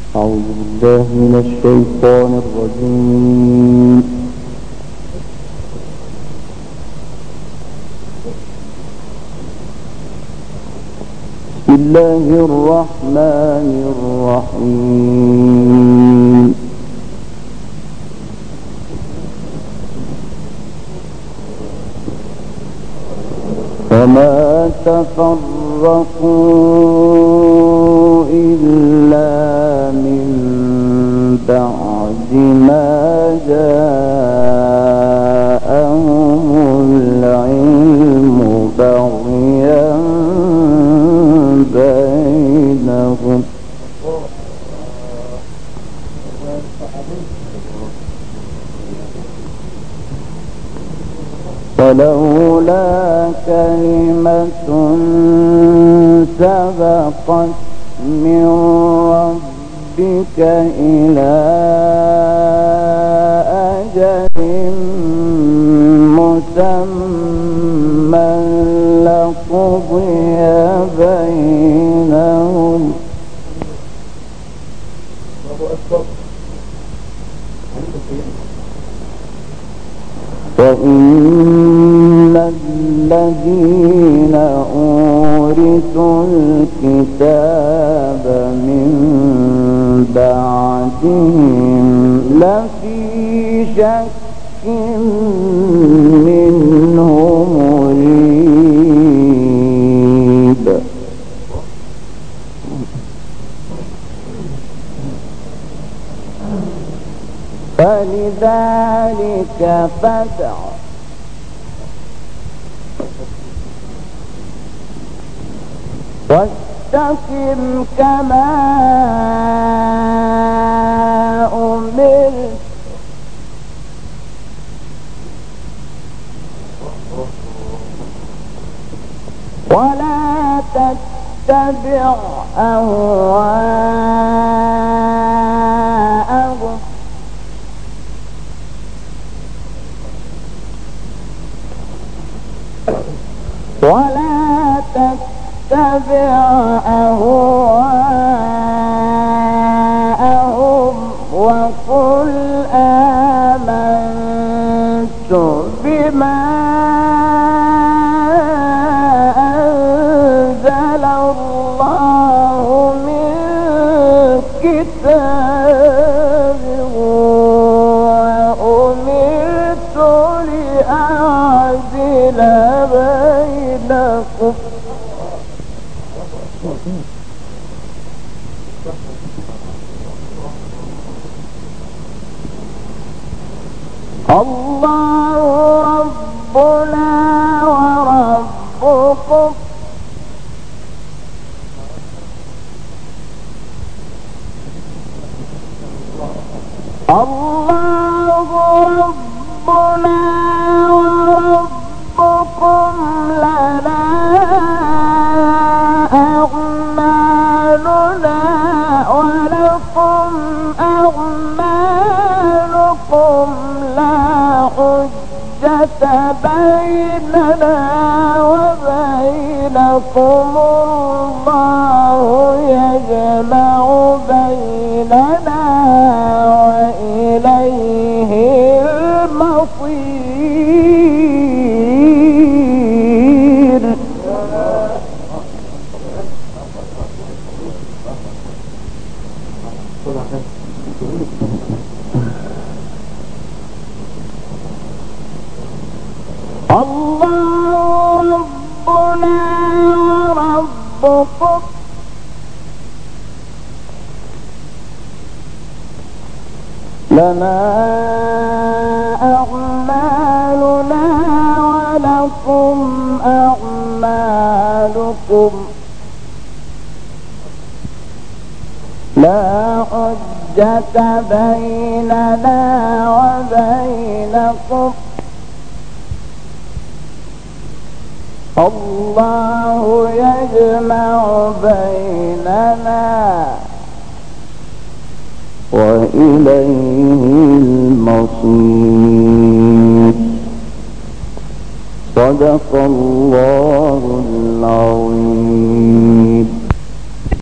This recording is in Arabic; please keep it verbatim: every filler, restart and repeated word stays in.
أعوذ بالله من الشيطان الرجيم. بسم الله الرحمن الرحيم. وما تفرقوا إلا من بعد ما جاءهم العلم بغيا بينهم ولولا كلمة سبقت من ربك إلى أجل مسمى لقضي بينهم وإن الذين أورثوا الكتاب من بعدهم لفي شك منه مريب. فلذلك فادع واستقم كما أمرت ولا تتبع أهواءهم ولا تتبع أهواءهم وقل آمنت بما أنزل الله من كتاب وأمرت لأعدل بينكم الله ربنا وربكم الله ربنا وربكم لنا أعمالنا ولكم أعمالكم لا حجة بيننا وبينكم الله يجمع بيننا وإليه المصير. الله ربنا وربكم لنا أعمالنا ولكم أعمالكم لا حجة بيننا وبينكم الله يجمع بيننا وإليه المصير. صدق الله العظيم.